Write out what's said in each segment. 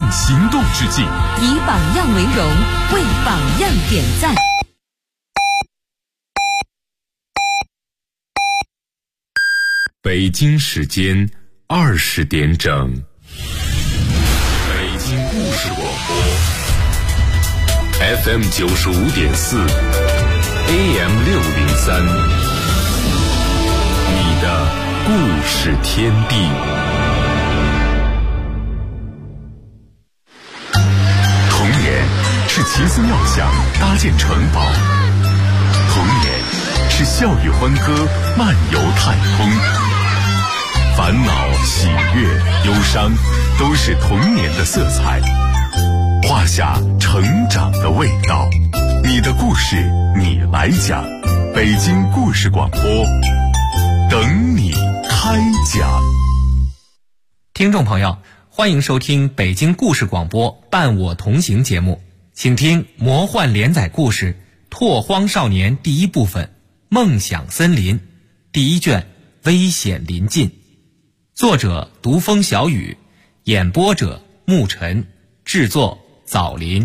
行动致敬， 以榜样为荣，为榜样点赞。 北京时间20点整，北京故事广播 FM 95.4 AM 603，你的故事天地。童年是奇思妙想搭建城堡，童年是笑语欢歌漫游太空，烦恼、喜悦、忧伤都是童年的色彩，画下成长的味道。你的故事你来讲，北京故事广播等你开讲。 听众朋友，欢迎收听北京故事广播伴我同行节目，请听魔幻连载故事《拓荒少年》第一部分《梦想森林》第一卷危险临近，作者独风小雨，演播者沐晨，制作枣林。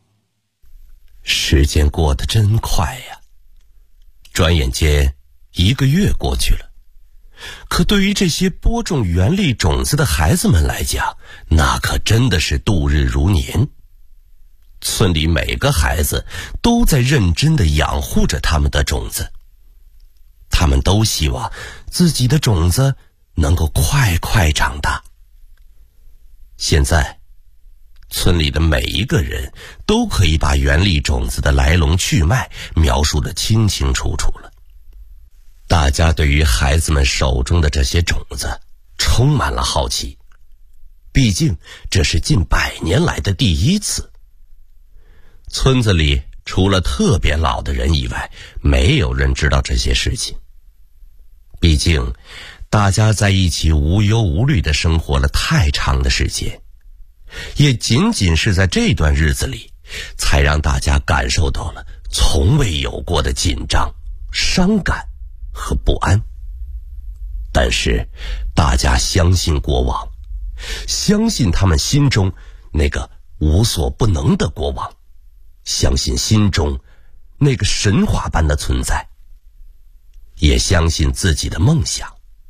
时间过得真快呀，转眼间1个月过去了。可对于这些播种原力种子的孩子们来讲，那可真的是度日如年。村里每个孩子都在认真地养护着他们的种子，他们都希望自己的种子能够快快长大。现在村里的每一个人都可以把原力种子的来龙去脉描述得清清楚楚了。大家对于孩子们手中的这些种子充满了好奇，毕竟这是近100年来的第一次。村子里除了特别老的人以外，没有人知道这些事情。毕竟大家在一起无忧无虑地生活了太长的时间，也仅仅是在这段日子里，才让大家感受到了从未有过的紧张、伤感和不安。但是大家相信国王，相信他们心中那个无所不能的国王，相信心中那个神话般的存在，也相信自己的梦想。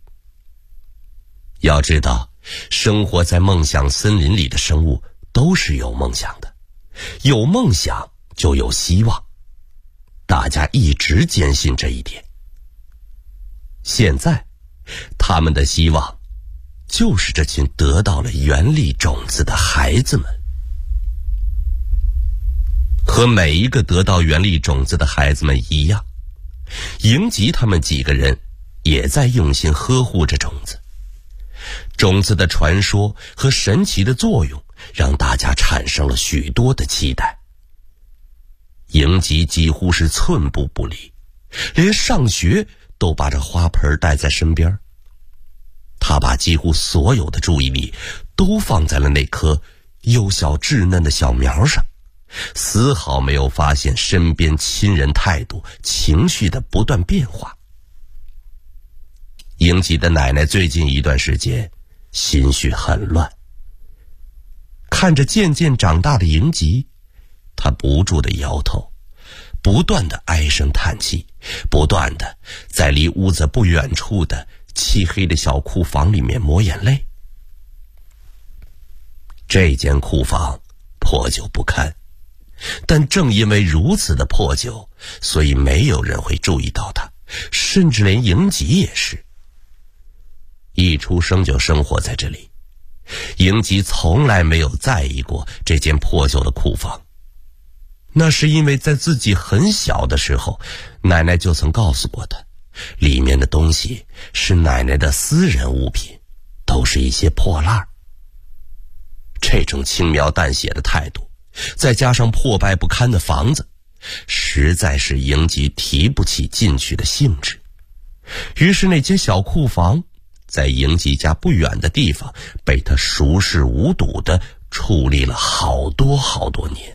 要知道，生活在梦想森林里的生物都是有梦想的，有梦想就有希望，大家一直坚信这一点。现在他们的希望就是这群得到了原力种子的孩子们。和每一个得到原力种子的孩子们一样，迎吉他们几个人也在用心呵护着种子。种子的传说和神奇的作用让大家产生了许多的期待。迎吉几乎是寸步不离，连上学都把这花盆带在身边。他把几乎所有的注意力都放在了那颗幼小稚嫩的小苗上，丝毫没有发现身边亲人态度、情绪的不断变化。迎吉的奶奶最近一段时间心绪很乱，看着渐渐长大的迎吉，她不住地摇头，不断地唉声叹气，不断地在离屋子不远处的漆黑的小库房里面抹眼泪。这间库房破旧不堪，但正因为如此的破旧，所以没有人会注意到它，甚至连迎吉也是。一出生就生活在这里，迎吉从来没有在意过这间破旧的库房。那是因为在自己很小的时候，奶奶就曾告诉过他，里面的东西是奶奶的私人物品，都是一些破烂。这种轻描淡写的态度，再加上破败不堪的房子，实在是迎吉提不起进去的兴致。于是那间小库房在迎吉家不远的地方被他熟视无睹地矗立了好多好多年。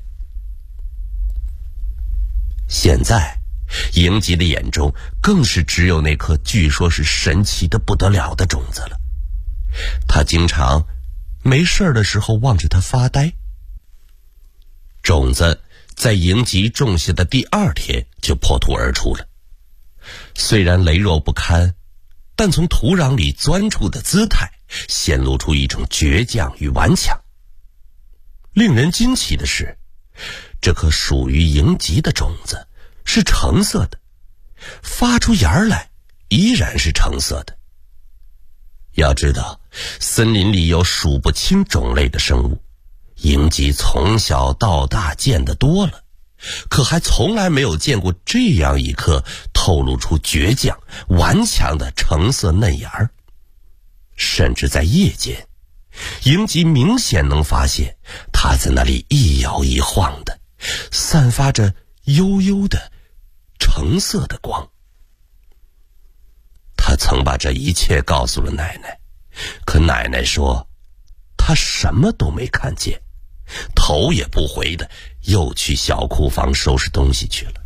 现在迎吉的眼中更是只有那颗据说是神奇的不得了的种子了。他经常没事的时候望着它发呆。种子在迎吉种下的第2天就破土而出了，虽然羸弱不堪，但从土壤里钻出的姿态显露出一种倔强与顽强。令人惊奇的是，这颗属于迎吉的种子是橙色的，发出芽来依然是橙色的。要知道，森林里有数不清种类的生物，迎吉从小到大见得多了，可还从来没有见过这样一颗透露出倔强顽强的橙色嫩芽儿。甚至在夜间，迎吉明显能发现它在那里一摇一晃的，散发着幽幽的橙色的光。他曾把这一切告诉了奶奶，可奶奶说他什么都没看见，头也不回的又去小库房收拾东西去了。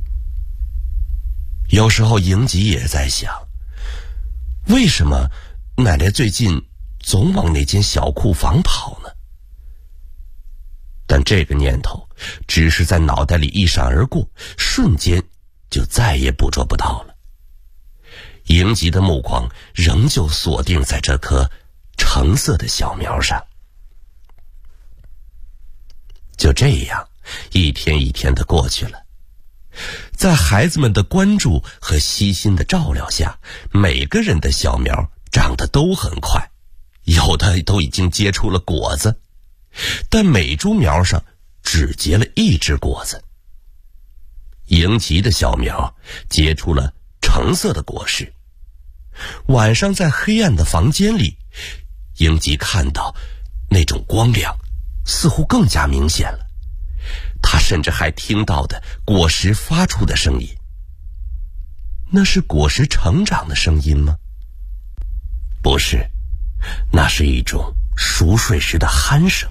有时候迎吉也在想，为什么奶奶最近总往那间小库房跑呢？但这个念头只是在脑袋里一闪而过，瞬间就再也捕捉不到了。迎吉的目光仍旧锁定在这颗橙色的小苗上。就这样，一天一天的过去了。在孩子们的关注和悉心的照料下，每个人的小苗长得都很快，有的都已经结出了果子，但每株苗上只结了1只果子。迎吉的小苗结出了橙色的果实。晚上在黑暗的房间里，迎吉看到那种光亮似乎更加明显了，他甚至还听到的果实发出的声音。那是果实成长的声音吗？不是，那是一种熟睡时的鼾声。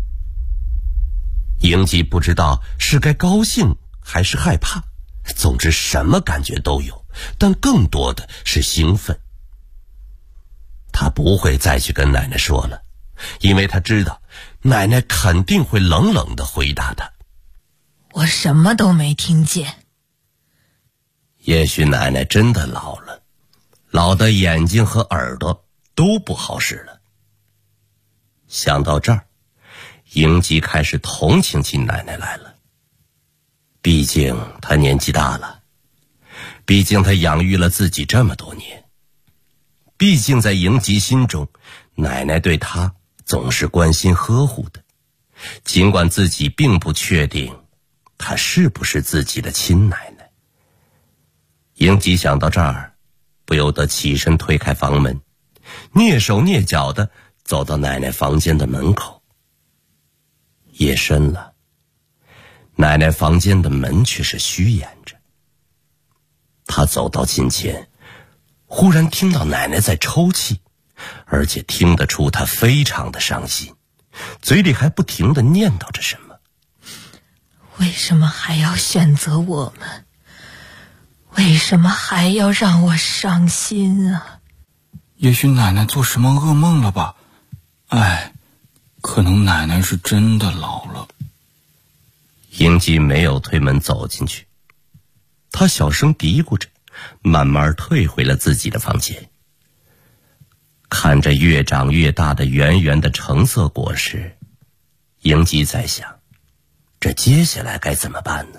迎吉不知道是该高兴还是害怕，总之什么感觉都有，但更多的是兴奋。他不会再去跟奶奶说了，因为他知道奶奶肯定会冷冷地回答他： 我什么都没听见。 也许奶奶真的老了，老的眼睛和耳朵都不好使了。想到这儿，迎吉开始同情起奶奶来了。毕竟她年纪大了，毕竟她养育了自己这么多年，毕竟在迎吉心中，奶奶对她总是关心呵护的，尽管自己并不确定她是不是自己的亲奶奶。迎吉想到这儿，不由得起身推开房门，蹑手蹑脚地走到奶奶房间的门口。夜深了，奶奶房间的门却是虚掩着。他走到近前，忽然听到奶奶在抽泣，而且听得出她非常的伤心，嘴里还不停地念叨着什么。 为什么还要选择我们？为什么还要让我伤心啊？ 也许奶奶做什么噩梦了吧？哎，可能奶奶是真的老了。 迎吉没有推门走进去，他小声嘀咕着，慢慢退回了自己的房间。看着越长越大的圆圆的橙色果实，迎吉在想，这接下来该怎么办呢？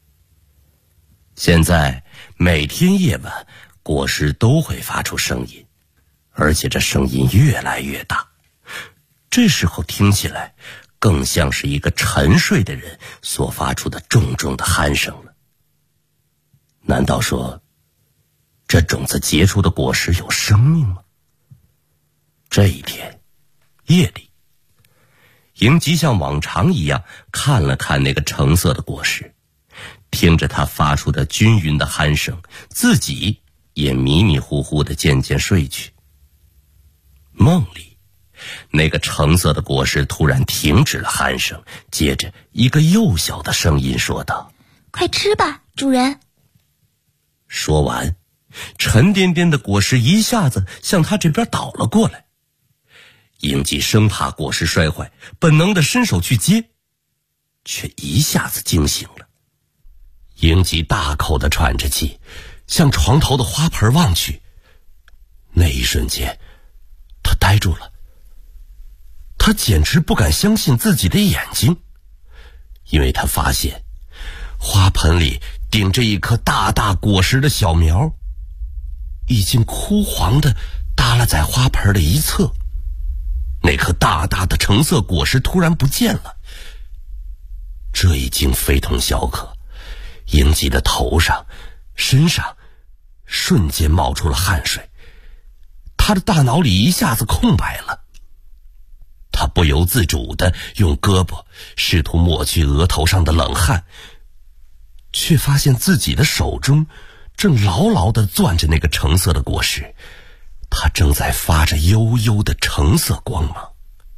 现在每天夜晚果实都会发出声音，而且这声音越来越大，这时候听起来更像是一个沉睡的人所发出的重重的鼾声了。难道说这种子结出的果实有生命吗？这一天夜里，迎吉像往常一样看了看那个橙色的果实，听着它发出的均匀的鼾声，自己也迷迷糊糊地渐渐睡去。梦里，那个橙色的果实突然停止了鼾声，接着一个幼小的声音说道： 快吃吧，主人。 说完，沉甸甸的果实一下子向他这边倒了过来。 英吉生怕果实摔坏，本能的伸手去接，却一下子惊醒了。英吉大口的喘着气，向床头的花盆望去。那一瞬间，他呆住了。他简直不敢相信自己的眼睛，因为他发现花盆里顶着一颗大大果实的小苗，已经枯黄的耷拉在花盆的一侧。那颗大大的橙色果实突然不见了。这已经非同小可，英吉的头上、身上瞬间冒出了汗水，他的大脑里一下子空白了。他不由自主地用胳膊试图抹去额头上的冷汗，却发现自己的手中正牢牢地攥着那个橙色的果实，它正在发着幽幽的橙色光芒。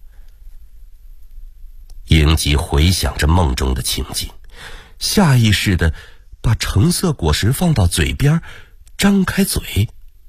英吉回想着梦中的情景，下意识地把橙色果实放到嘴边，张开嘴。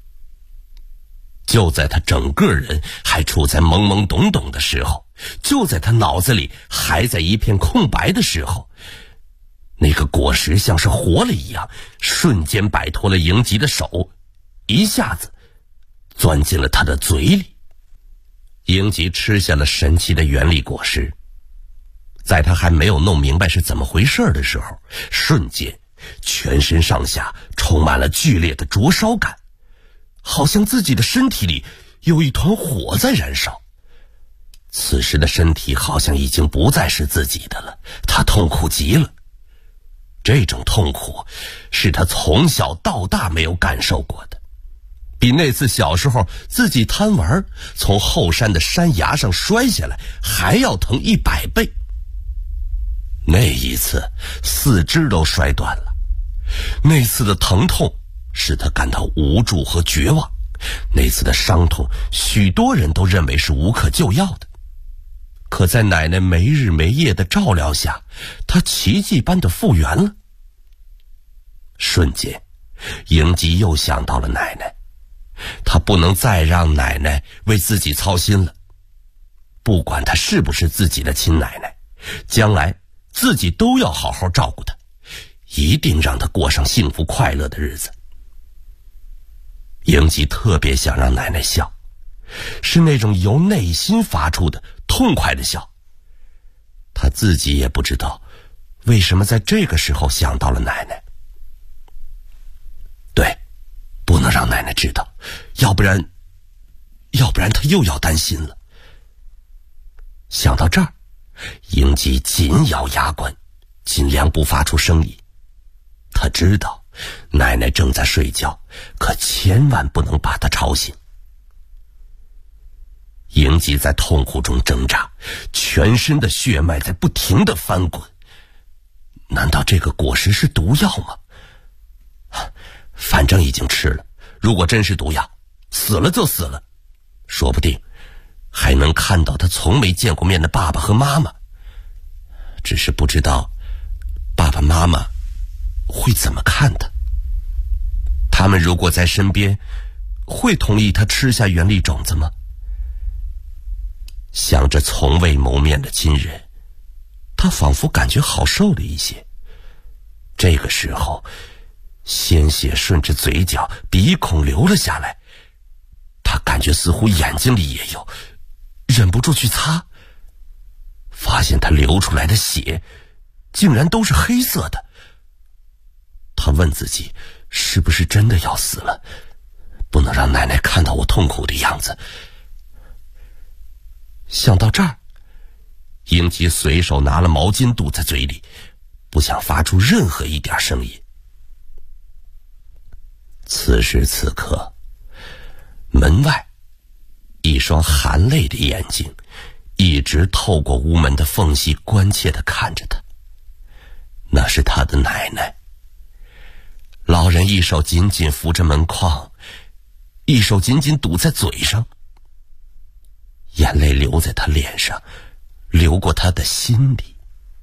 就在他整个人还处在懵懵懂懂的时候，就在他脑子里还在一片空白的时候，那个果实像是活了一样，瞬间摆脱了英吉的手，一下子钻进了他的嘴里。英吉吃下了神奇的原力果实，在他还没有弄明白是怎么回事的时候，瞬间全身上下充满了剧烈的灼烧感，好像自己的身体里有一团火在燃烧。此时的身体好像已经不再是自己的了，他痛苦极了。这种痛苦是他从小到大没有感受过的，比那次小时候自己贪玩从后山的山崖上摔下来还要疼100倍。那一次四肢都摔断了，那次的疼痛使他感到无助和绝望，那次的伤痛许多人都认为是无可救药的。可在奶奶没日没夜的照料下，他奇迹般的复原了。瞬间，英吉又想到了奶奶，他不能再让奶奶为自己操心了。不管她是不是自己的亲奶奶，将来自己都要好好照顾她，一定让她过上幸福快乐的日子。英吉特别想让奶奶笑，是那种由内心发出的痛快的笑。他自己也不知道为什么在这个时候想到了奶奶。对，不能让奶奶知道，要不然他又要担心了。想到这儿，英吉紧咬牙关，尽量不发出声音。他知道奶奶正在睡觉，可千万不能把她吵醒。英吉在痛苦中挣扎，全身的血脉在不停地翻滚。难道这个果实是毒药吗？反正已经吃了，如果真是毒药，死了就死了，说不定还能看到他从没见过面的爸爸和妈妈。只是不知道爸爸妈妈会怎么看他。他们如果在身边，会同意他吃下原力种子吗？想着从未谋面的亲人，他仿佛感觉好受了一些。这个时候，鲜血顺着嘴角、鼻孔流了下来，他感觉似乎眼睛里也有，忍不住去擦，发现他流出来的血竟然都是黑色的。他问自己，是不是真的要死了？不能让奶奶看到我痛苦的样子。想到这儿，英吉随手拿了毛巾堵在嘴里，不想发出任何一点声音。此时此刻，门外一双含泪的眼睛一直透过屋门的缝隙关切地看着他。那是他的奶奶。老人一手紧紧扶着门框，一手紧紧堵在嘴上，眼泪流在他脸上，流过他的心里。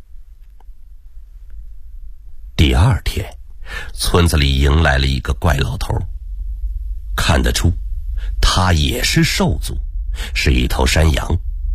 第二天，村子里迎来了一个怪老头，看得出他也是兽族， 是一头山羊。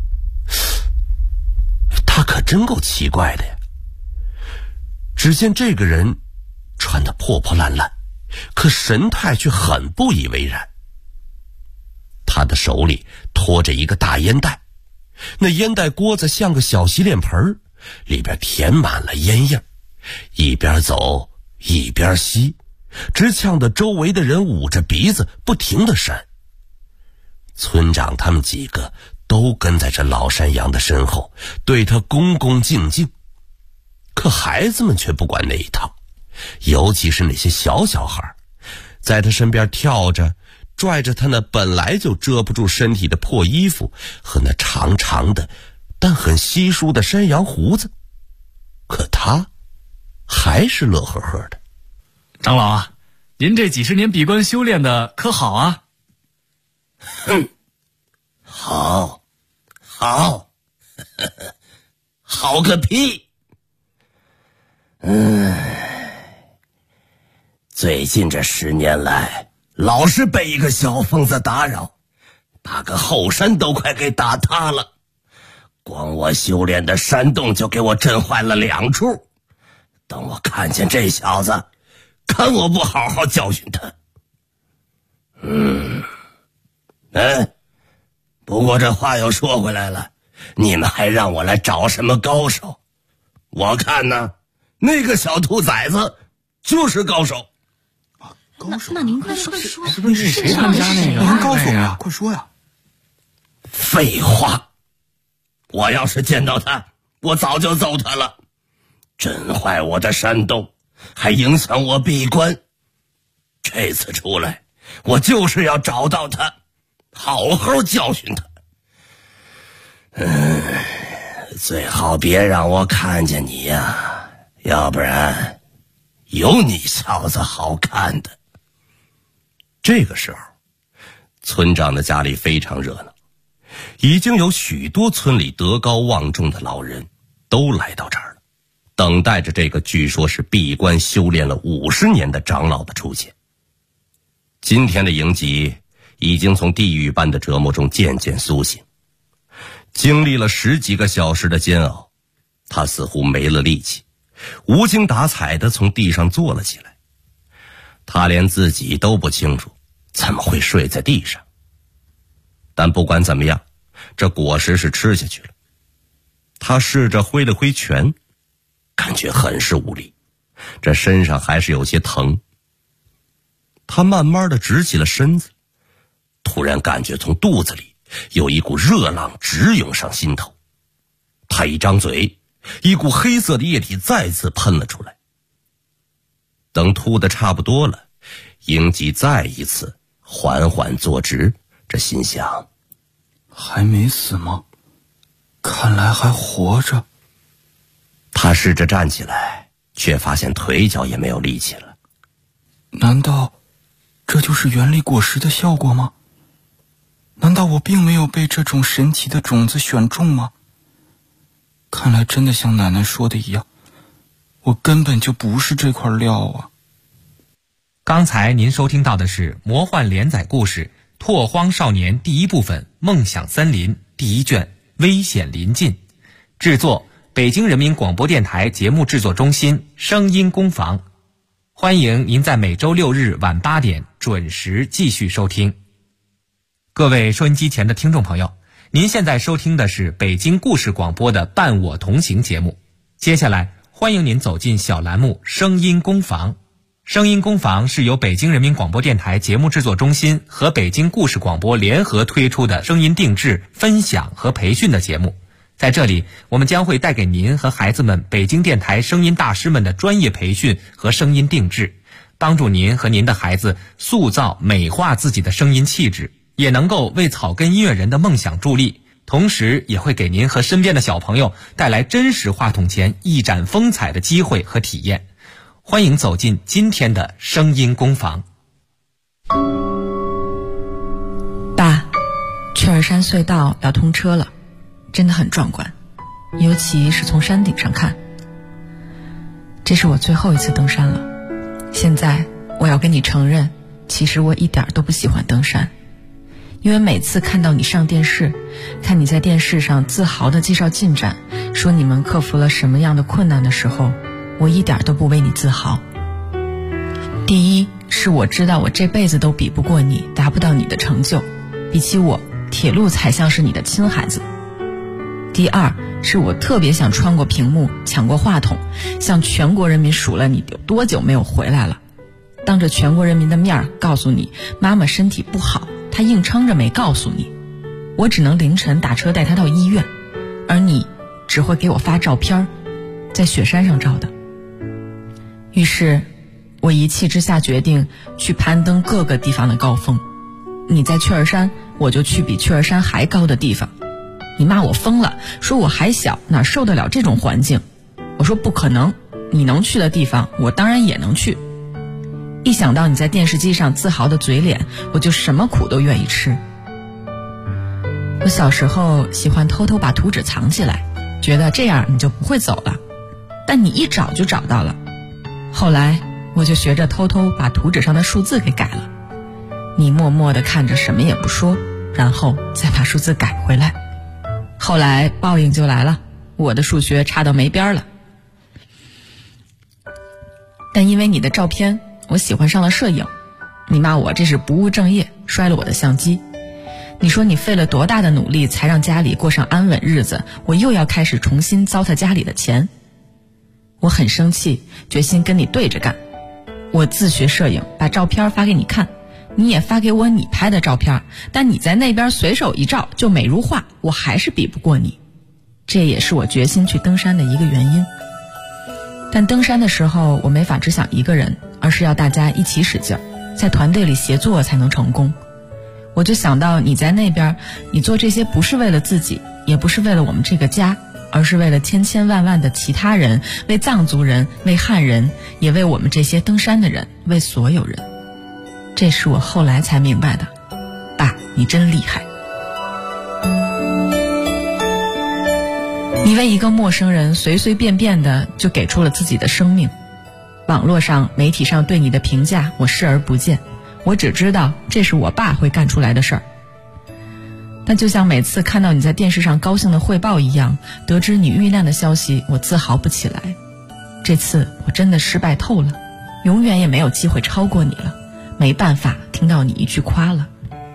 他可真够奇怪的呀！只见这个人穿得破破烂烂，可神态却很不以为然。他的手里拖着一个大烟袋，那烟袋锅子像个小洗脸盆，里边填满了烟叶，一边走一边吸，直呛得周围的人捂着鼻子不停地扇。村长他们几个都跟在这老山羊的身后，对他恭恭敬敬。可孩子们却不管那一套，尤其是那些小孩，在他身边跳着，拽着他那本来就遮不住身体的破衣服和那长长的但很稀疏的山羊胡子。可他还是乐呵呵的。 长老啊，您这几十年闭关修炼的可好啊？ 哼，好，好个屁！最近这10年来，老是被一个小疯子打扰，把个后山都快给打塌了。光我修炼的山洞就给我震坏了2处。等我看见这小子，看我不好好教训他。不过这话又说回来了，你们还让我来找什么高手？我看呢，那个小兔崽子就是高手。 高手？那您快说， 是不是谁他们家那个？您告诉我呀，快说呀！ 废话，我要是见到他，我早就揍他了。震坏我的山洞，还影响我闭关。这次出来，我就是要找到他，好好教训他。最好别让我看见你呀，要不然有你小子好看的。这个时候，村长的家里非常热闹，已经有许多村里德高望重的老人都来到这儿了，等待着这个据说是闭关修炼了50年的长老的出现。今天的营吉已经从地狱般的折磨中渐渐苏醒，经历了10几个小时的煎熬，他似乎没了力气，无精打采地从地上坐了起来。他连自己都不清楚怎么会睡在地上。但不管怎么样，这果实是吃下去了。他试着挥了挥拳，感觉很是无力，这身上还是有些疼。他慢慢地直起了身子，突然感觉从肚子里有一股热浪直涌上心头。他一张嘴，一股黑色的液体再次喷了出来。等吐得差不多了，英吉再一次缓缓坐直，这心想， 还没死吗？看来还活着。 他试着站起来，却发现腿脚也没有力气了。 难道这就是原力果实的效果吗？难道我并没有被这种神奇的种子选中吗？看来真的像奶奶说的一样，我根本就不是这块料啊。 刚才您收听到的是魔幻连载故事《拓荒少年》第1部分《梦想森林》第1卷危险临近，制作北京人民广播电台节目制作中心声音工坊。欢迎您在每周6日晚8点准时继续收听。各位收音机前的听众朋友，您现在收听的是北京故事广播的伴我同行节目。接下来欢迎您走进小栏目声音工坊。声音工坊是由北京人民广播电台节目制作中心和北京故事广播联合推出的声音定制、分享和培训的节目。在这里，我们将会带给您和孩子们北京电台声音大师们的专业培训和声音定制，帮助您和您的孩子塑造、美化自己的声音气质，也能够为草根音乐人的梦想助力，同时也会给您和身边的小朋友带来真实话筒前一展风采的机会和体验。欢迎走进今天的声音工坊。 爸，雀儿山隧道要通车了，真的很壮观，尤其是从山顶上看。这是我最后一次登山了，现在我要跟你承认，其实我一点都不喜欢登山， 因为每次看到你上电视，看你在电视上自豪地介绍进展，说你们克服了什么样的困难的时候，我一点都不为你自豪。第一是我知道我这辈子都比不过你，达不到你的成就，比起我，铁路才像是你的亲孩子。第二是我特别想穿过屏幕，抢过话筒，向全国人民数了你有多久没有回来了，当着全国人民的面告诉你妈妈身体不好，她硬撑着没告诉你，我只能凌晨打车带她到医院，而你只会给我发照片，在雪山上照的。于是我一气之下决定去攀登各个地方的高峰，你在雀儿山，我就去比雀儿山还高的地方。你骂我疯了，说我还小，哪受得了这种环境？我说不可能，你能去的地方我当然也能去。一想到你在电视机上自豪的嘴脸，我就什么苦都愿意吃。我小时候喜欢偷偷把图纸藏起来，觉得这样你就不会走了，但你一找就找到了。后来我就学着偷偷把图纸上的数字给改了，你默默地看着什么也不说，然后再把数字改回来。后来报应就来了，我的数学差到没边了。但因为你的照片，我喜欢上了摄影，你骂我这是不务正业，摔了我的相机。你说你费了多大的努力才让家里过上安稳日子，我又要开始重新糟蹋家里的钱。我很生气，决心跟你对着干。我自学摄影，把照片发给你看，你也发给我你拍的照片，但你在那边随手一照就美如画，我还是比不过你。这也是我决心去登山的一个原因。但登山的时候，我没法只想一个人，而是要大家一起使劲，在团队里协作才能成功。我就想到你在那边，你做这些不是为了自己，也不是为了我们这个家，而是为了千千万万的其他人，为藏族人，为汉人，也为我们这些登山的人，为所有人。这是我后来才明白的。爸，你真厉害。你为一个陌生人随随便便的就给出了自己的生命，网络上媒体上对你的评价我视而不见，我只知道这是我爸会干出来的事儿。但就像每次看到你在电视上高兴的汇报一样，得知你遇难的消息，我自豪不起来。这次我真的失败透了，永远也没有机会超过你了，没办法听到你一句夸了。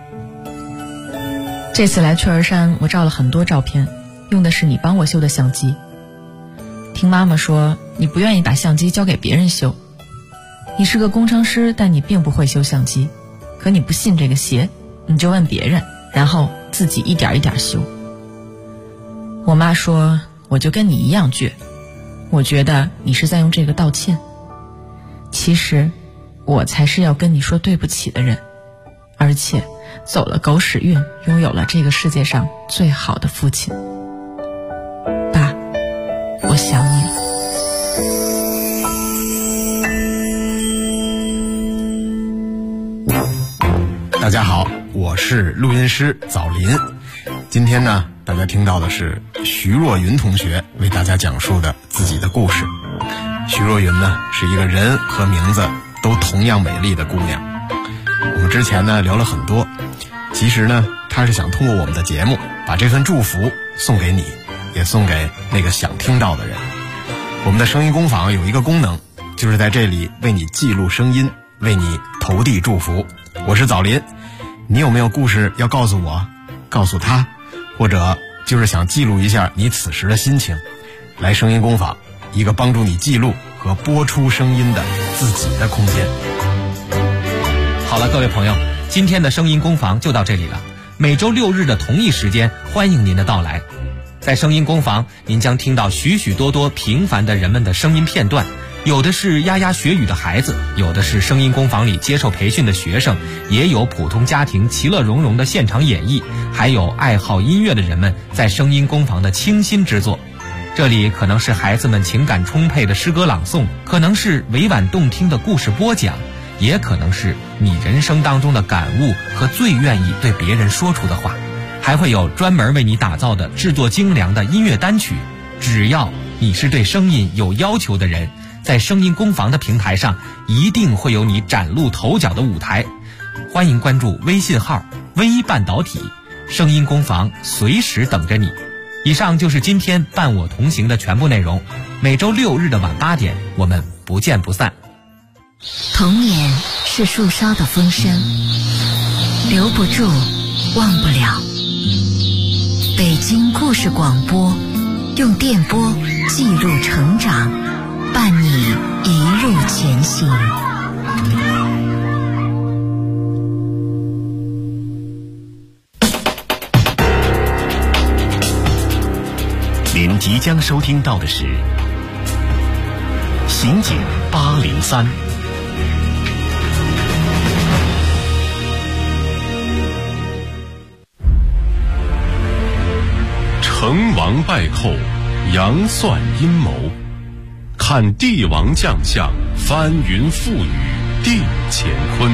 这次来雀儿山，我照了很多照片，用的是你帮我修的相机。听妈妈说，你不愿意把相机交给别人修。你是个工程师，但你并不会修相机。可你不信这个邪，你就问别人，然后自己一点一点修。我妈说，我就跟你一样倔。我觉得你是在用这个道歉。其实，我才是要跟你说对不起的人。而且，走了狗屎运，拥有了这个世界上最好的父亲。爸，我想你了。大家好，我是录音师枣林。今天呢，大家听到的是徐若云同学为大家讲述的自己的故事。徐若云呢，是一个人和名字都同样美丽的姑娘。我们之前呢聊了很多，其实呢，她是想通过我们的节目，把这份祝福送给你，也送给那个想听到的人。我们的声音工坊有一个功能，就是在这里为你记录声音，为你投递祝福。我是枣林，你有没有故事要告诉我，告诉他，或者就是想记录一下你此时的心情？来声音工坊，一个帮助你记录和播出声音的自己的空间。 好了，各位朋友，今天的声音工坊就到这里了。每周6日的同一时间，欢迎您的到来。在声音工坊，您将听到许许多多平凡的人们的声音片段，有的是牙牙学语的孩子，有的是声音工坊里接受培训的学生，也有普通家庭其乐融融的现场演绎，还有爱好音乐的人们在声音工坊的倾心之作。这里可能是孩子们情感充沛的诗歌朗诵，可能是委婉动听的故事播讲，也可能是你人生当中的感悟和最愿意对别人说出的话，还会有专门为你打造的制作精良的音乐单曲。只要你是对声音有要求的人，在声音工坊的平台上一定会有你崭露头角的舞台。欢迎关注微信号微半导体，声音工坊随时等着你。以上就是今天伴我同行的全部内容，每周6日的晚8点，我们不见不散。 童年是树梢的风声，留不住，忘不了。北京故事广播，用电波记录成长，伴你一路前行。 您即将收听到的是《刑警803》。成王败寇，杨算阴谋，看帝王将相，翻云覆雨定乾坤。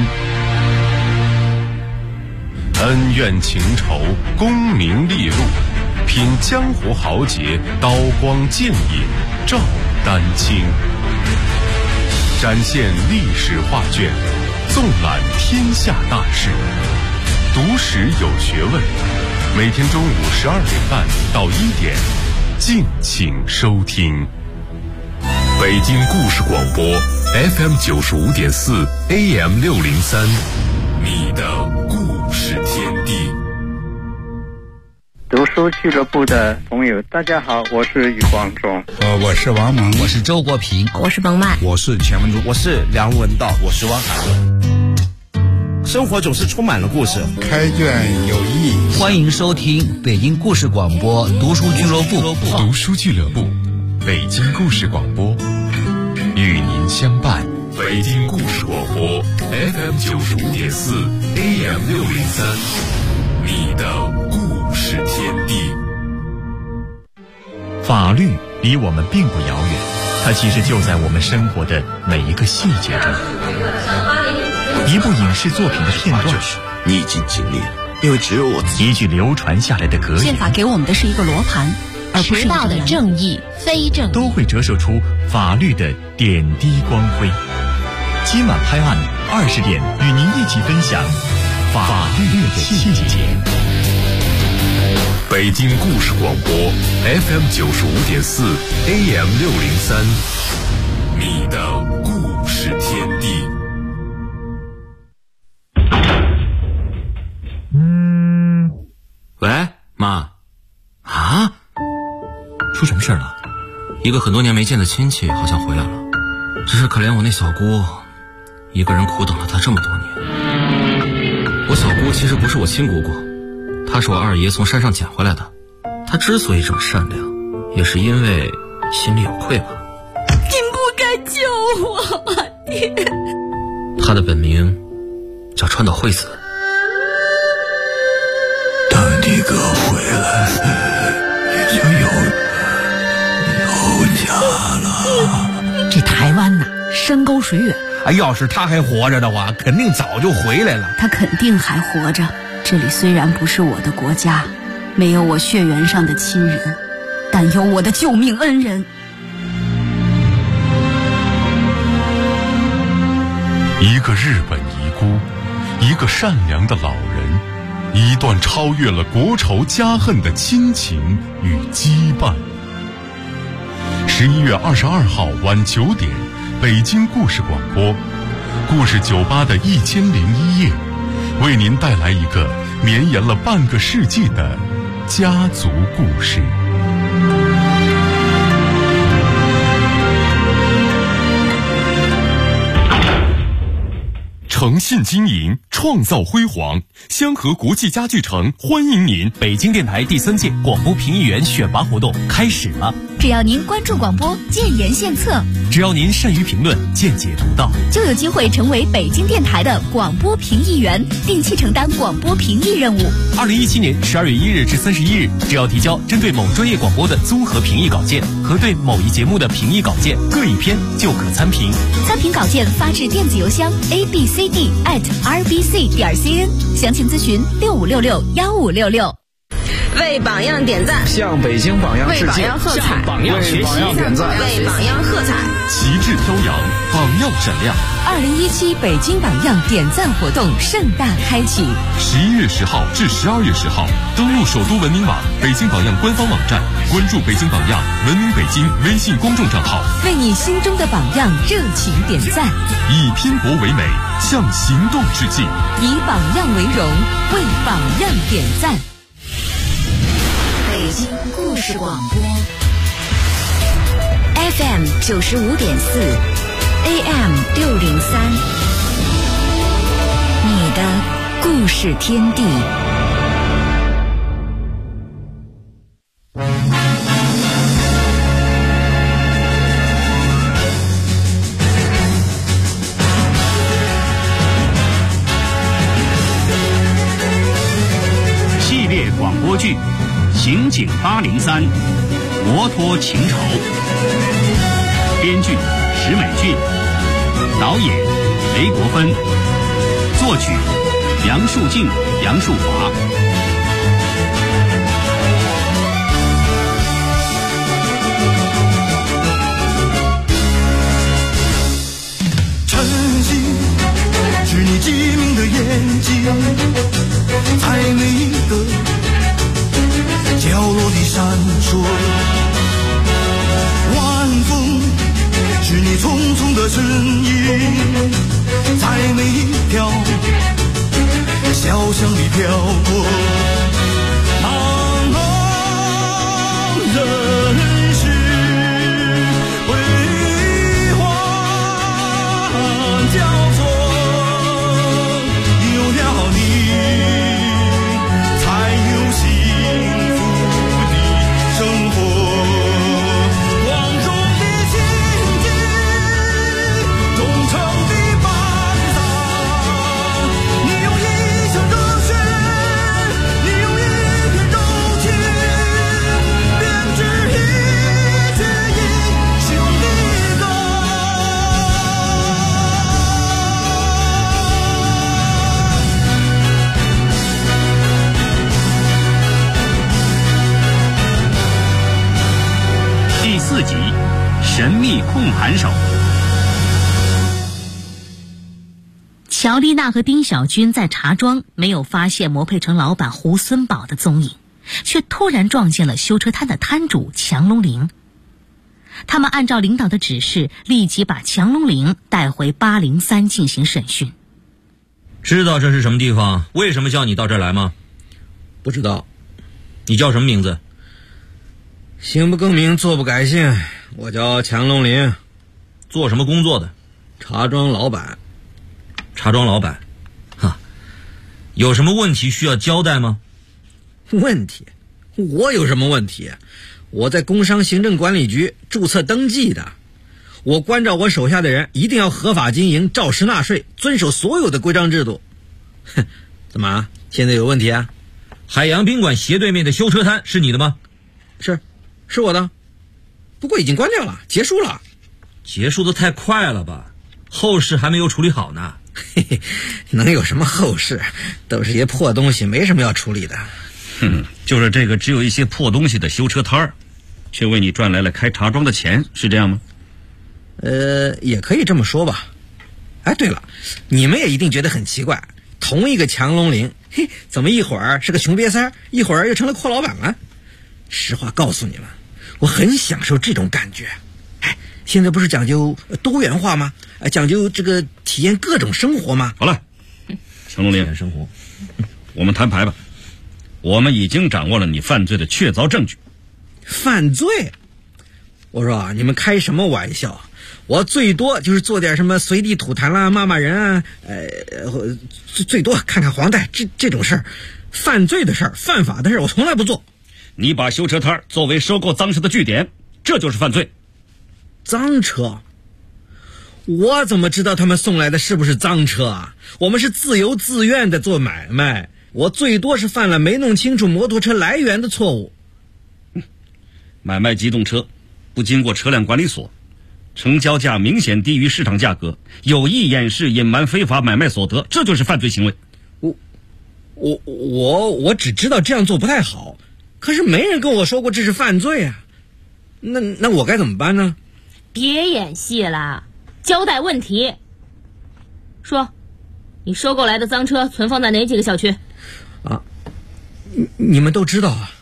恩怨情仇，功名利禄，品江湖豪杰，刀光剑影照丹青。展现历史画卷，纵览天下大事，读史有学问。每天中午12点半到1点，敬请收听。北京故事广播 FM 95.4 AM 603，你的故事天地。 读书俱乐部的朋友，大家好，我是余光中。 我是王蒙， 我是周国平， 我是彭曼， 我是钱文珠，我是梁文道，我是汪海伦。生活总是充满了故事， 开卷有益。 欢迎收听北京故事广播读书俱乐部。 读书俱乐部，北京故事广播，与您相伴。北京故事广播 FM 95.4 AM 603，你的故事天地。法律离我们并不遥远，它其实就在我们生活的每一个细节中。一部影视作品的片段， 你已经经历了，因为只有我自己。 一句流传下来的格言， 宪法给我们的是一个罗盘，而不是迟到的正义、非正义， 都会折射出法律的点滴光辉。今晚拍案20点，与您一起分享法律的细节。北京故事广播 FM 95.4 AM 603，你的故事天地。 喂，妈。啊？出什么事了？一个很多年没见的亲戚好像回来了，只是可怜我那小姑，一个人苦等了她这么多年。我小姑其实不是我亲姑姑，她是我二爷从山上捡回来的。她之所以这么善良，也是因为心里有愧吧。 您不该救我啊，爹。 她的本名叫川岛惠子。 等你哥回来，你就有家了。 这台湾呐，山高水远。 要是他还活着的话，肯定早就回来了。 他肯定还活着。这里虽然不是我的国家，没有我血缘上的亲人，但有我的救命恩人。 一个日本遗孤，一个善良的老人，一段超越了国仇家恨的亲情与羁绊。11月22号晚9点，北京故事广播，故事酒吧的1001夜，为您带来一个绵延了半个世纪的家族故事。诚信经营，创造辉煌。香河国际家具城欢迎您！ 北京电台第3届广播评议员选拔活动开始了。 只要您关注广播，建言献策； 只要您善于评论，见解独到， 就有机会成为北京电台的广播评议员，定期承担广播评议任务。 2017年12月1日至31日，只要提交针对某专业广播的综合评议稿件和对某一节目的评议稿件各一篇，就可参评。 参评稿件发至电子邮箱 abcd@rbc.cn， 详情咨询65661566。 为榜样点赞， 向北京榜样致敬， 为榜样喝彩， 向榜样学习，点赞， 为榜样喝彩， 旗帜飘扬，榜样闪亮。 2017北京榜样点赞活动盛大开启 ，11月10号至12月10号，登录首都文明网、北京榜样官方网站，关注北京榜样、文明北京微信公众账号， 为你心中的榜样热情点赞， 以拼搏为美，向行动致敬， 以榜样为荣，为榜样点赞。 北京故事广播 FM 95.4 AM 603，你的故事天地。 系列广播剧《刑警803》，摩托情仇。编剧石美俊，导演雷国芬，作曲杨树静、杨树华。 晨曦是你机敏的眼睛，在每一个角落里闪烁。晚风是你匆匆的身影，在每一条小巷里飘过。茫茫人世辉煌交错，有了你才有幸福的生活。 4集神秘控盘手。 乔丽娜和丁小军在茶庄没有发现摩佩城老板胡孙宝的踪影，却突然撞见了修车摊的摊主强龙林。他们按照领导的指示，立即把强龙林带回803进行审讯。 知道这是什么地方？为什么叫你到这儿来吗？ 不知道。 你叫什么名字？ 行不更名，坐不改姓，我叫强龙林。 做什么工作的？ 茶庄老板。 茶庄老板，哈，有什么问题需要交代吗？ 问题？我有什么问题？我在工商行政管理局注册登记的，我关照我手下的人一定要合法经营，照实纳税，遵守所有的规章制度。哼，怎么现在有问题啊？ 海洋宾馆斜对面的修车摊是你的吗？ 是我的，不过已经关掉了，结束了。 结束的太快了吧？后事还没有处理好呢。 嘿嘿，能有什么后事？都是些破东西，没什么要处理的。 就是这个只有一些破东西的修车摊儿，却为你赚来了开茶庄的钱，是这样吗？ 也可以这么说吧。哎，对了，你们也一定觉得很奇怪，同一个强龙林，怎么一会儿是个穷瘪三，一会儿又成了阔老板了？实话告诉你们，我很享受这种感觉。哎，现在不是讲究多元化吗？讲究这个体验各种生活吗？ 好了，强龙林， 生活， 我们摊牌吧。我们已经掌握了你犯罪的确凿证据。 犯罪？我说啊，你们开什么玩笑？我最多就是做点什么随地吐痰啦、骂人啊，最多看看黄带这种事儿。犯罪的事儿、犯法的事儿，我从来不做。 你把修车摊作为收购赃车的据点，这就是犯罪。 赃车？我怎么知道他们送来的是不是赃车啊？我们是自由自愿的做买卖，我最多是犯了没弄清楚摩托车来源的错误。 买卖机动车不经过车辆管理所，成交价明显低于市场价格，有意掩饰隐瞒非法买卖所得，这就是犯罪行为。 我只知道这样做不太好， 可是没人跟我说过这是犯罪啊。那我该怎么办呢？ 别演戏了，交代问题。说，你收购来的赃车存放在哪几个小区？ 啊，你们都知道啊。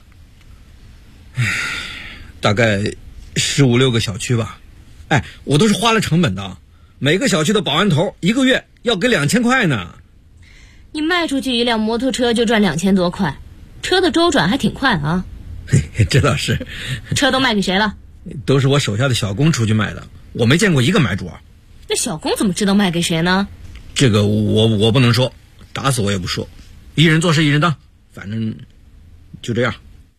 大概15、16个小区吧。哎，我都是花了成本的，每个小区的保安头1个月要给2000块呢。 你卖出去一辆摩托车就赚2000多块，车的周转还挺快啊。 这倒是。 车都卖给谁了？ 都是我手下的小工出去卖的，我没见过一个买主。 那小工怎么知道卖给谁呢？ 这个我不能说，打死我也不说。一人做事一人当，反正就这样。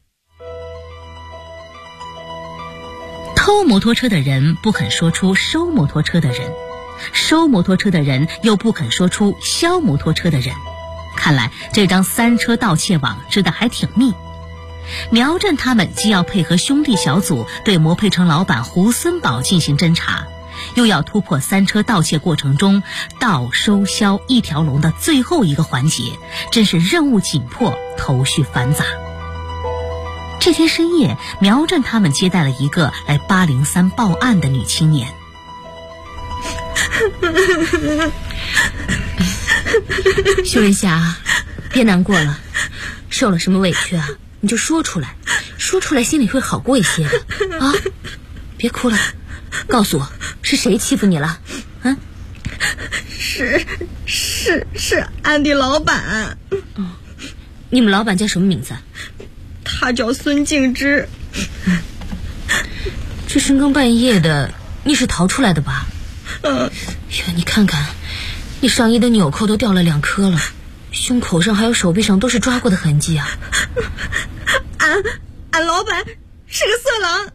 偷摩托车的人不肯说出收摩托车的人，收摩托车的人又不肯说出销摩托车的人。看来这张3车盗窃网织得还挺密。苗振他们既要配合兄弟小组对摩佩城老板胡森宝进行侦查，又要突破3车盗窃过程中盗收销一条龙的最后一个环节，真是任务紧迫，头绪繁杂。这天深夜，苗振他们接待了一个来803报案的女青年。 秀人霞，别难过了，受了什么委屈啊，你就说出来，说出来心里会好过一些的啊！别哭了，告诉我是谁欺负你了？啊？ 是俺的老板。 你们老板叫什么名字？ 他叫孙敬之。 这深更半夜的，你是逃出来的吧？呀，你看看，你上衣的纽扣都掉了2颗了，胸口上还有手臂上都是抓过的痕迹啊！ 俺老板是个色狼。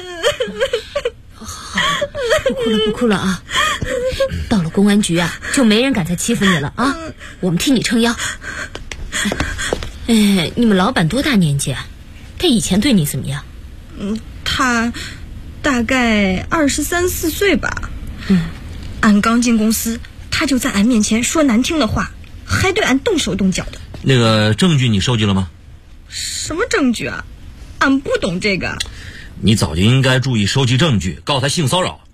好，不哭了啊！到了公安局啊，就没人敢再欺负你了啊！我们替你撑腰。你们老板多大年纪啊？他以前对你怎么样？ 他大概23、24岁吧。俺刚进公司，他就在俺面前说难听的话，还对俺动手动脚的。 那个证据你收集了吗？ 什么证据啊？俺不懂这个。 你早就应该注意收集证据，告他性骚扰。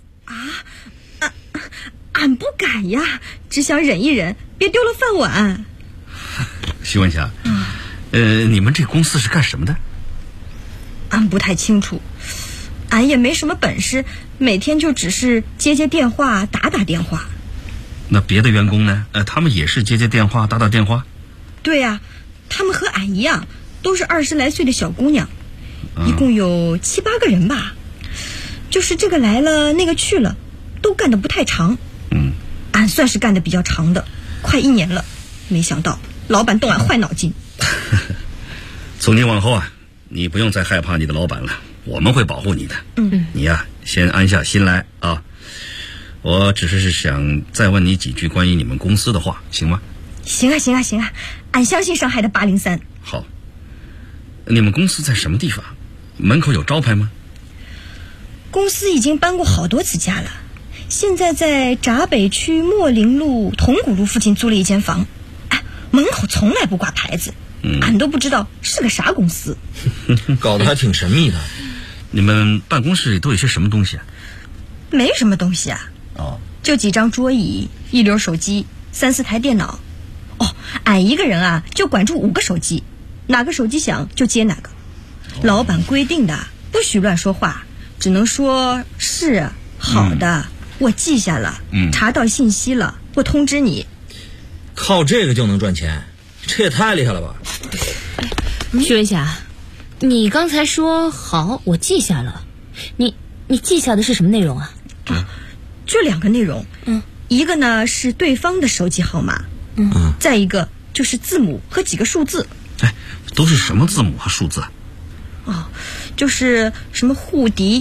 俺不敢呀，只想忍一忍，别丢了饭碗。 徐文霞，你们这公司是干什么的？ 俺不太清楚，俺也没什么本事，每天就只是接电话，打电话。 那别的员工呢？他们也是接电话，打电话？ 对呀，他们和俺一样，都是20来岁的小姑娘，一共有7、8个人吧。就是这个来了，那个去了，都干得不太长。俺算是干得比较长的，快1年了。没想到老板动俺坏脑筋。 从今往后啊，你不用再害怕你的老板了，我们会保护你的。你呀，先安下心来啊。我只是想再问你几句关于你们公司的话，行吗？ 行啊，俺相信上海的803。 好，你们公司在什么地方？门口有招牌吗？ 公司已经搬过好多次家了，现在在闸北区秣陵路铜鼓路附近租了一间房，门口从来不挂牌子，俺都不知道是个啥公司。 搞得还挺神秘的。 你们办公室里都有些什么东西啊？ 没什么东西啊，就几张桌椅，1溜手机，3、4台电脑。俺一个人啊，就管住5个手机，哪个手机响就接哪个。老板规定的，不许乱说话，只能说是好的，我记下了，查到信息了，我通知你。 靠这个就能赚钱，这也太厉害了吧！ 徐文霞，你刚才说好，我记下了，你记下的是什么内容啊？ 就2个内容，一个呢是对方的手机号码，再一个就是字母和几个数字。 都是什么字母和数字啊？就是什么沪敌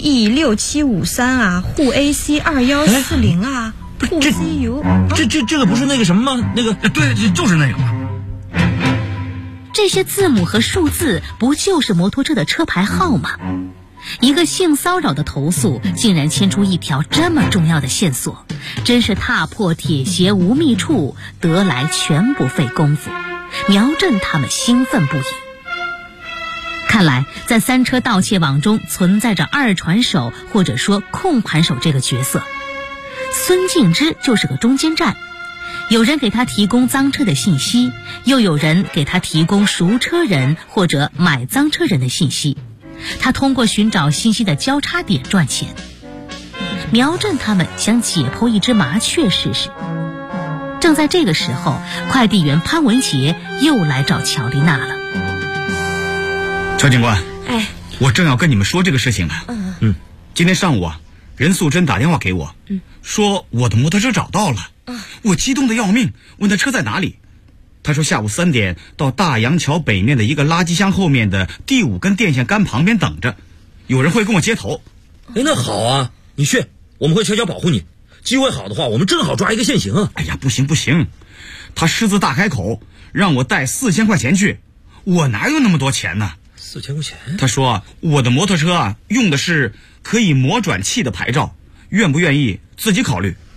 E6753啊，沪 AC 2140啊，沪 CU。 这个不是那个什么吗？那个对，就是那个嘛。 这些字母和数字不就是摩托车的车牌号吗？一个性骚扰的投诉竟然牵出一条这么重要的线索，真是踏破铁鞋无觅处，得来全不费工夫。苗振他们兴奋不已。 看来在三车盗窃网中存在着二传手或者说控盘手这个角色。孙敬之就是个中间站，有人给他提供赃车的信息，又有人给他提供赎车人或者买赃车人的信息，他通过寻找信息的交叉点赚钱。苗振他们想解剖一只麻雀试试。正在这个时候，快递员潘文杰又来找乔丽娜了。 乔警官， 哎， 我正要跟你们说这个事情呢。今天上午啊，任素贞打电话给我，说我的摩托车找到了。我激动得要命，问他车在哪里。他说下午3点到大洋桥北面的一个垃圾箱后面的第5根电线杆旁边等着，有人会跟我接头。 那好啊，你去，我们会悄悄保护你。机会好的话，我们正好抓一个现行啊。 哎呀，不行，他狮子大开口，让我带4000块钱去，我哪有那么多钱呢？4000块钱？他说我的摩托车啊，用的是可以磨转器的牌照，愿不愿意自己考虑。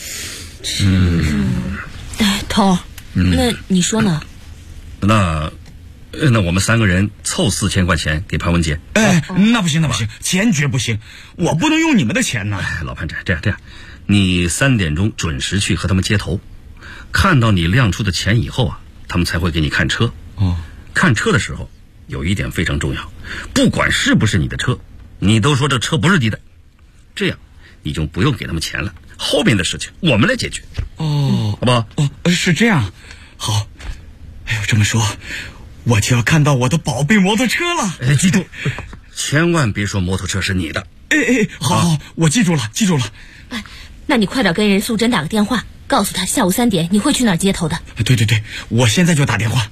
头，那你说呢？ 那我们3个人凑4000块钱给潘文杰。 那不行，钱绝不行，我不能用你们的钱呢。 老潘，这样，你3点钟准时去和他们接头，看到你亮出的钱以后啊，他们才会给你看车。看车的时候有一点非常重要，不管是不是你的车，你都说这车不是你的，这样你就不用给他们钱了，后面的事情我们来解决。好不好？ 是这样。好。哎呦，这么说我就要看到我的宝贝摩托车了。 记住，千万别说摩托车是你的。 好，我记住了。 那你快点跟任素贞打个电话，告诉他下午3点你会去哪儿接头的。 对，我现在就打电话。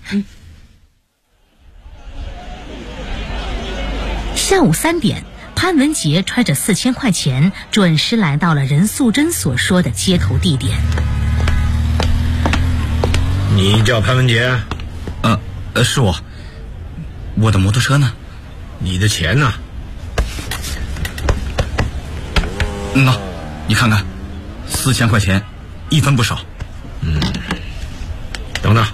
下午3点，潘文杰揣着4000块钱，准时来到了任素贞所说的接头地点。 你叫潘文杰？ 是我。我的摩托车呢？ 你的钱呢？ 你看看，4000块钱，1分不少。 等等，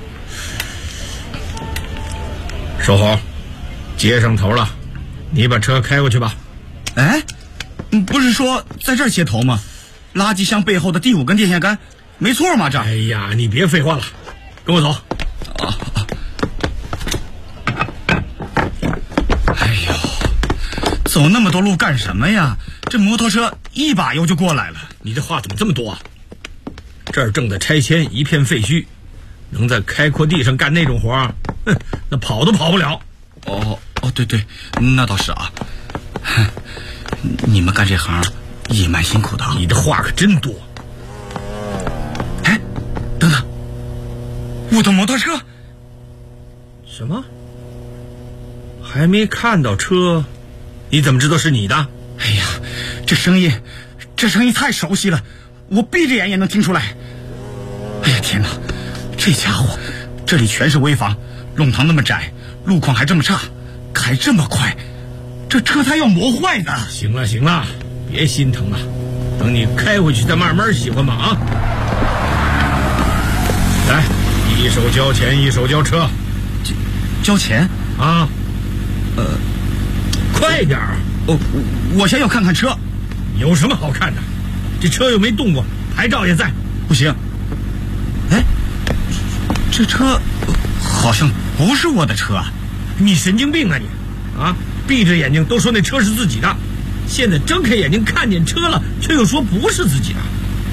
收好，接上头了，你把车开过去吧。 不是说在这儿接头吗？垃圾箱背后的第5根电线杆，没错嘛，这。 哎呀，你别废话了，跟我走。 哎呦，走那么多路干什么呀？这摩托车一把油就过来了。 你这话怎么这么多啊？这儿正在拆迁，一片废墟，能在开阔地上干那种活，那跑都跑不了。 对，那倒是啊。你们干这行也蛮辛苦的。 你的话可真多。 等等，我的摩托车。 什么？还没看到车，你怎么知道是你的？ 哎呀，这声音太熟悉了，我闭着眼也能听出来。哎呀天哪，这家伙，这里全是危房，弄堂那么窄，路况还这么差，开这么快，这车胎要磨坏的。 行了，别心疼了，等你开回去再慢慢喜欢吧啊！来，一手交钱，一手交车。 交钱啊？快点儿！ 我先要看看车。 有什么好看的？这车又没动过，牌照也在。 不行。这车好像不是我的车啊！ 你神经病啊你！闭着眼睛都说那车是自己的，现在睁开眼睛看见车了，却又说不是自己的，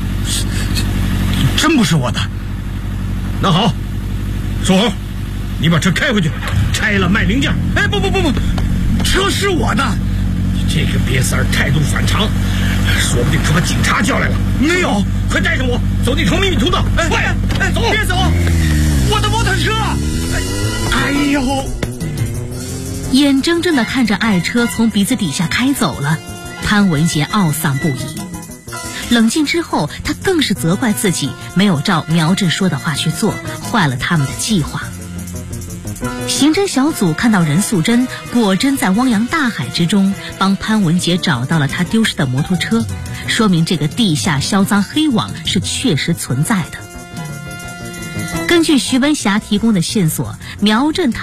真不是我的。 那好，说好，你把车开回去，拆了卖零件。 不，车是我的。 你这个瘪三态度反常，说不定可把警察叫来了。 没有， 快带上我走那条秘密通道。快，走！ 别走，我的摩托车！哎呦！ 眼睁睁地看着爱车从鼻子底下开走了，潘文杰懊丧不已。冷静之后，他更是责怪自己没有照苗振说的话去做，坏了他们的计划。刑侦小组看到任素贞果真在汪洋大海之中帮潘文杰找到了他丢失的摩托车，说明这个地下销赃黑网是确实存在的。根据徐文霞提供的线索，苗振他们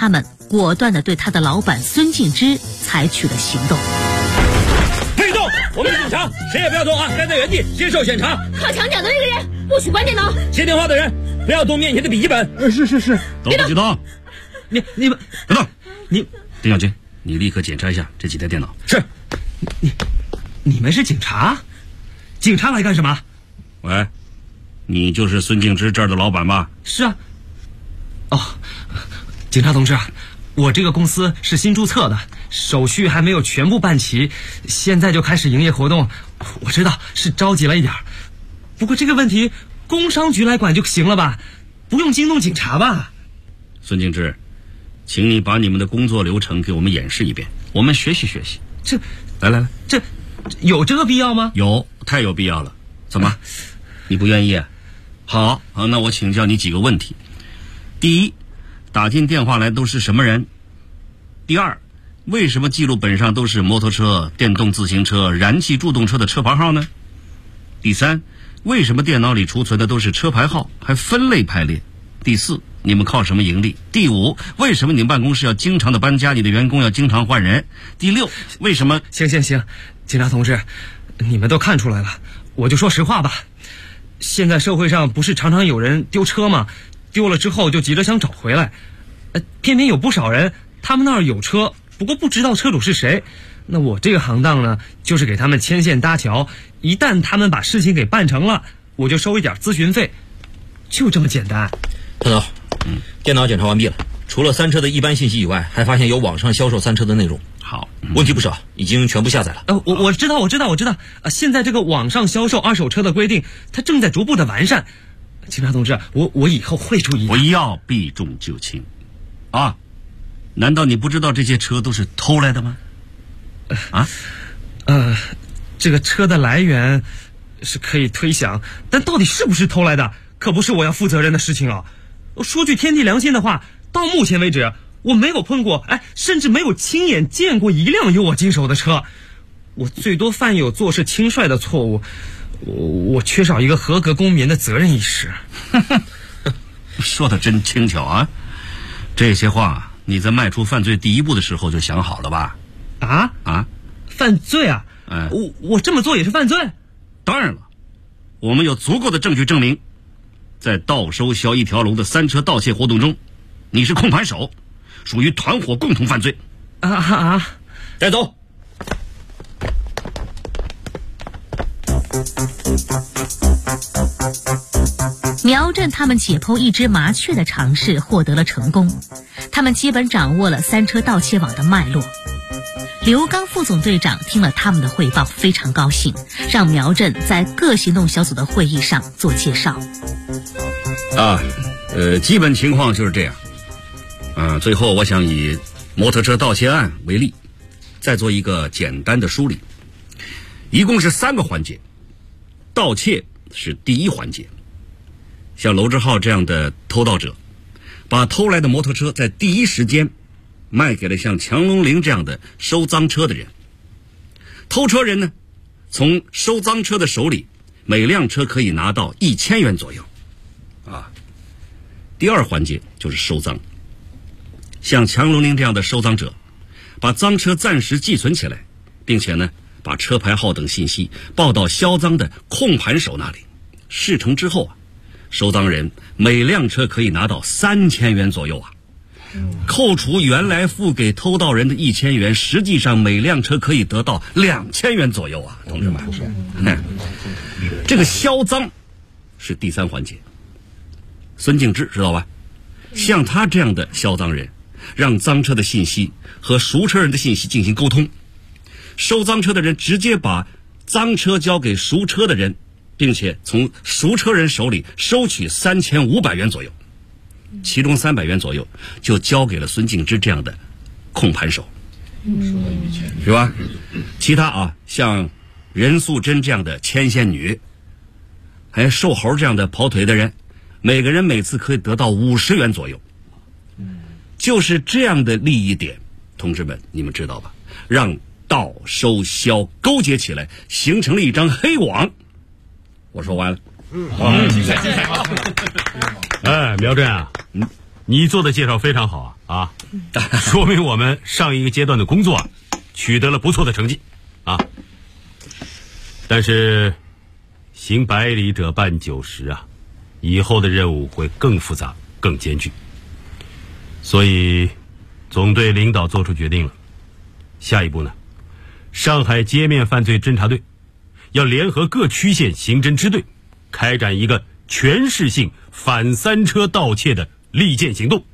果断地对他的老板孙敬之采取了行动。 别动！我们是警察，谁也不要动啊！待在原地接受检查。 靠墙角的那个人不许关电脑。 接电话的人不要动面前的笔记本。 是， 都不许动！ 你们别动！丁小军，你立刻检查一下这几台电脑。 是。你们是警察？警察来干什么？ 喂，你就是孙敬之这儿的老板吧？ 是啊。哦，警察同志，我这个公司是新注册的，手续还没有全部办齐，现在就开始营业活动。我知道是着急了一点，不过这个问题工商局来管就行了吧，不用惊动警察吧？ 孙敬之，请你把你们的工作流程给我们演示一遍，我们学习学习。来， 这有这个必要吗？ 有，太有必要了。怎么，你不愿意啊？好，那我请教你几个问题。第一，打进电话来都是什么人？第二，为什么记录本上都是摩托车、电动自行车、燃气助动车的车牌号呢？第三，为什么电脑里储存的都是车牌号，还分类排列？第四，你们靠什么盈利？第五，为什么你们办公室要经常的搬家，你的员工要经常换人？第六，为什么？ 行，警察同志，你们都看出来了，我就说实话吧。现在社会上不是常常有人丢车吗？丢了之后就急着想找回来，偏偏有不少人他们那儿有车，不过不知道车主是谁。那我这个行当呢，就是给他们牵线搭桥，一旦他们把事情给办成了，我就收一点咨询费，就这么简单。 探头，电脑检查完毕了，除了三车的一般信息以外，还发现有网上销售三车的内容。 好， 问题不少，已经全部下载了。 我知道。现在这个网上销售二手车的规定，它正在逐步的完善。警察同志，我以后会注意。 不要避重就轻，啊！难道你不知道这些车都是偷来的吗？ 这个车的来源是可以推想，但到底是不是偷来的，可不是我要负责任的事情啊！说句天地良心的话，到目前为止，我没有碰过，甚至没有亲眼见过一辆由我经手的车。我最多犯有做事轻率的错误。我缺少一个合格公民的责任意识。 说的真轻巧啊！这些话你在迈出犯罪第一步的时候就想好了吧？ 犯罪啊？我这么做也是犯罪？ 当然了，我们有足够的证据证明，在盗收销一条龙的三车盗窃活动中，你是控盘手，属于团伙共同犯罪。 带走。 苗振他们解剖一只麻雀的尝试获得了成功，他们基本掌握了三车盗窃网的脉络。刘刚副总队长听了他们的汇报，非常高兴，让苗振在各行动小组的会议上做介绍。 基本情况就是这样。最后我想以摩托车盗窃案为例，再做一个简单的梳理。一共是3个环节，盗窃是第一环节。像娄志浩这样的偷盗者，把偷来的摩托车在第一时间卖给了像强龙林这样的收赃车的人。偷车人呢，从收赃车的手里，每辆车可以拿到1000元左右。第二环节就是收赃。像强龙林这样的收赃者，把赃车暂时寄存起来，并且呢，把车牌号等信息报到销赃的控盘手那里。事成之后收赃人每辆车可以拿到3000元左右。扣除原来付给偷盗人的1000元，实际上每辆车可以得到2000元左右同志们。这个销赃是第3环节。孙敬之知道吧？像他这样的销赃人，让赃车的信息和赎车人的信息进行沟通，收赃车的人直接把赃车交给赎车的人，并且从赎车人手里收取3500元左右，其中300元左右就交给了孙敬之这样的控盘手，是吧？其他像任素贞这样的牵线女，还有瘦猴这样的跑腿的人，每个人每次可以得到50元左右。就是这样的利益点，同志们，你们知道吧？让盗收销勾结起来，形成了一张黑网。我说完了。 苗振你做的介绍非常好啊，说明我们上一个阶段的工作取得了不错的成绩啊。但是行100里者半90啊，以后的任务会更复杂更艰巨，所以总队领导做出决定了，下一步呢，上海街面犯罪侦查队要联合各区县刑侦支队，开展一个全市性反3车盗窃的利剑行动。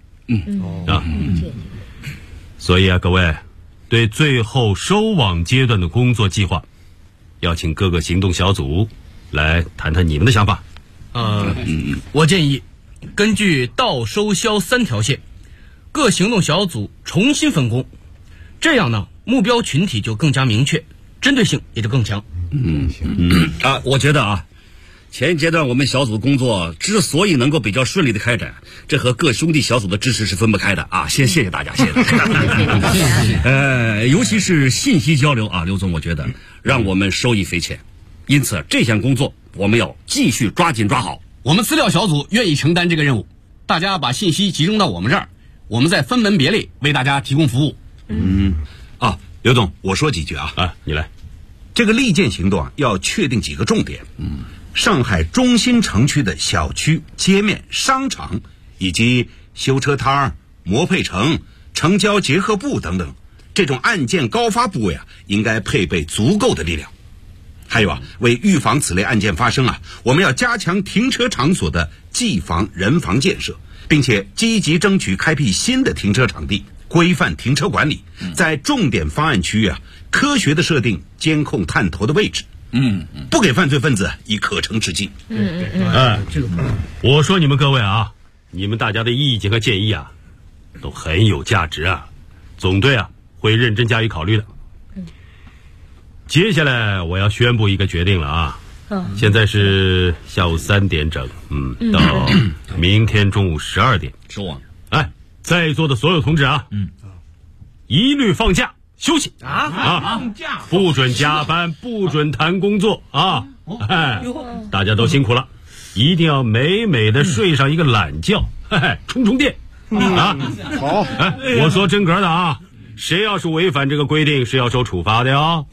所以啊，各位对最后收网阶段的工作计划，要请各个行动小组来谈谈你们的想法。 我建议根据盗收销3条线，各行动小组重新分工，这样呢，目标群体就更加明确，针对性也就更强。 我觉得啊，前一阶段我们小组工作之所以能够比较顺利的开展，这和各兄弟小组的支持是分不开的啊！谢谢大家，谢谢大家。尤其是信息交流啊，刘总，我觉得让我们受益匪浅，因此这项工作我们要继续抓紧抓好。 我们资料小组愿意承担这个任务，大家把信息集中到我们这儿，我们再分门别类为大家提供服务。 刘总，我说几句啊。 你来。 这个利剑行动啊，要确定几个重点。上海中心城区的小区、街面、商场以及修车摊、模配城、城郊结合部等等，这种案件高发部位啊，应该配备足够的力量。还有啊，为预防此类案件发生啊，我们要加强停车场所的技防人防建设，并且积极争取开辟新的停车场地，规范停车管理，在重点方案区域啊，科学的设定监控探头的位置，不给犯罪分子以可乘之机。 我说你们各位啊，你们大家的意见和建议啊，都很有价值啊，总队啊会认真加以考虑的。接下来我要宣布一个决定了啊，现在是下午3点整，到明天中午12点，在座的所有同志啊，一律放假休息放假，不准加班，不准谈工作啊！大家都辛苦了，一定要美美的睡上一个懒觉，充电啊！好，我说真格的啊，谁要是违反这个规定是要受处罚的哟！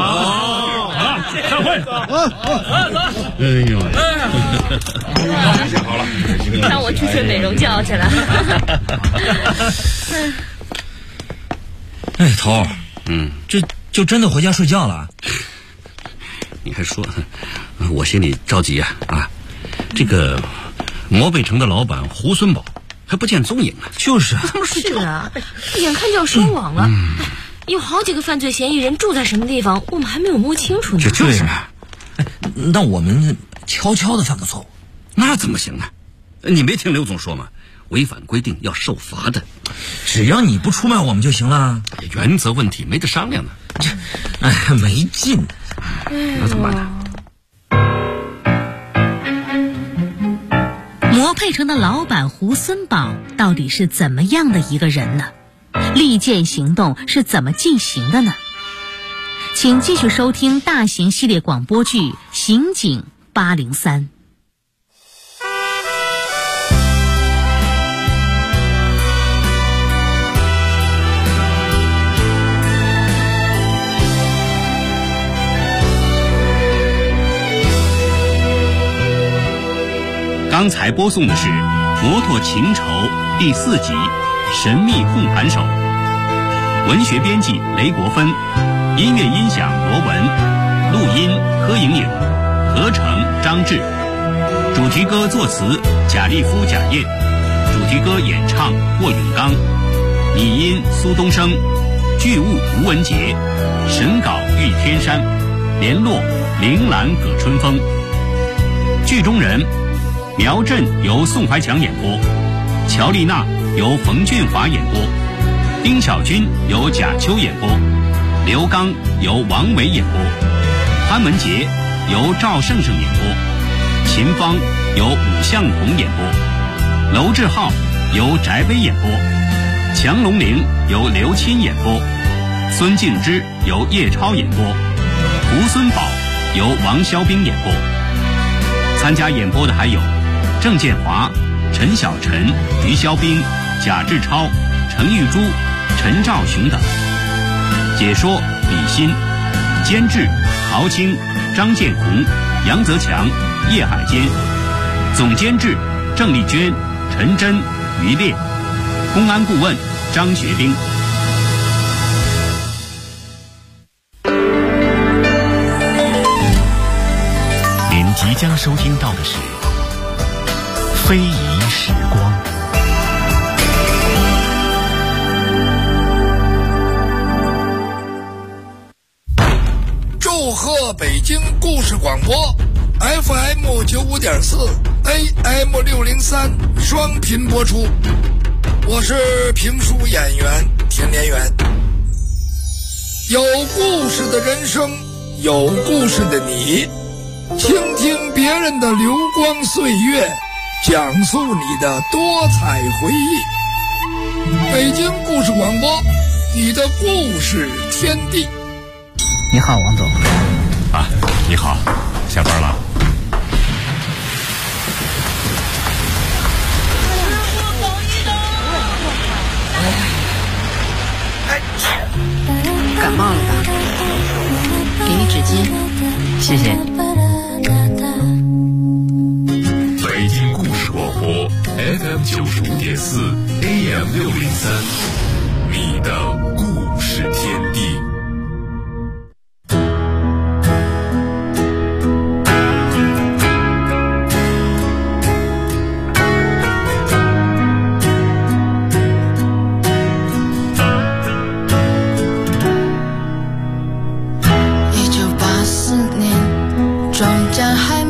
散会。 好了， 让我去睡美容觉去了。 头儿， 这就真的回家睡觉了？ 你还说，我心里着急啊！这个模贝城的老板胡孙宝还不见踪影呢。 就是是啊，眼看就要收网了，有好几个犯罪嫌疑人住在什么地方，我们还没有摸清楚呢。 这就是那我们悄悄的犯个错误， 那怎么行呢？你没听刘总说吗？违反规定要受罚的， 只要你不出卖我们就行了。 原则问题没得商量呢。 没劲。 那怎么办呢？ 模配城的老板胡孙宝到底是怎么样的一个人呢？利剑行动是怎么进行的呢？请继续收听大型系列广播剧《刑警803》。 刚才播送的是《摩托情仇》第4集《神秘控盘手》，文学编辑雷国芬，音乐音响罗文，录音柯莹莹，合成张志，主题歌作词贾立夫、贾燕，主题歌演唱霍永刚，拟音苏东升，剧务吴文杰，审稿玉天山，联络铃兰葛春风。剧中人苗振由宋怀强演播，乔丽娜由冯俊华演播，丁小军由贾秋演播，刘刚由王伟演播，潘文杰由赵胜胜演播，秦芳由武向红演播，娄志浩由翟威演播，强龙玲由刘钦演播，孙敬之由叶超演播，胡孙宝由王肖兵演播。参加演播的还有郑建华、陈陈小晨、于肖兵、贾志超、陈玉珠、陈兆雄等。解说李欣，监制陶青、张建红、杨泽强、叶海坚，总监制郑丽娟、陈真、于烈，公安顾问张学兵。您即将收听到的是《非遗时光》。 祝贺北京故事广播 FM 95.4 AM 603双频播出，我是评书演员田连元。有故事的人生，有故事的你，倾听别人的流光岁月，讲述你的多彩回忆。北京故事广播，你的故事天地。 你好，王总。 啊，你好，下班了。 感冒了吧？给你纸巾，谢谢。 北京故事广播 FM 95.4 AM 603，你的故事天地。 庄稼还